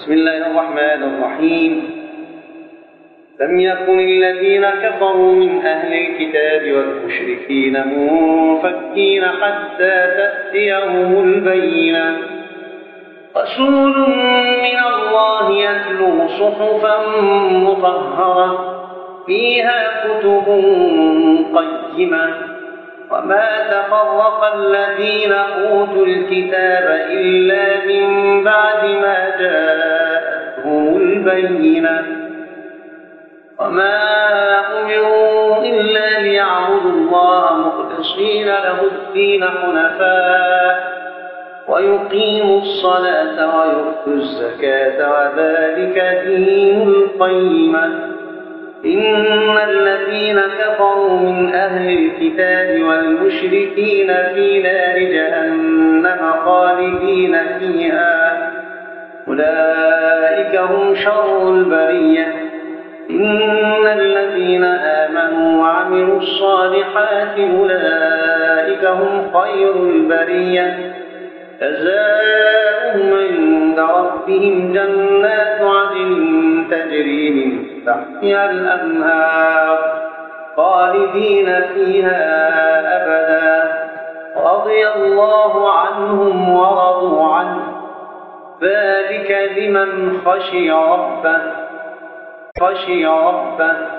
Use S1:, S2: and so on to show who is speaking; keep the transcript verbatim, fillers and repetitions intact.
S1: بسم الله الرحمن الرحيم. لم يكن الذين كفروا من أهل الكتاب والمشركين منفكين حتى تأتيهم البينة. رسول من الله يتلو صحفا مطهرة فيها كتب قيمة. وما تفرق الذين أوتوا الكتاب إلا من بعد ما جاءتهم البينة. وما أمروا إلا ليعبدوا الله مخلصين له الدين حنفاء ويقيموا الصلاة ويؤتوا الزكاة وذلك دين القيمة. إن الذين كفروا من أهل الكتاب والمشركين في نار جهنم خالدين فيها أولئك هم شر البرية. إن الذين آمنوا وعملوا الصالحات أولئك هم خير البرية. جزاؤهم عند ربهم جنات عدن تجري من تحتها الأنهار خالدين فيها أبدا رضي الله عنهم ورضوا عنه ذلك لمن خشي ربه خشي ربه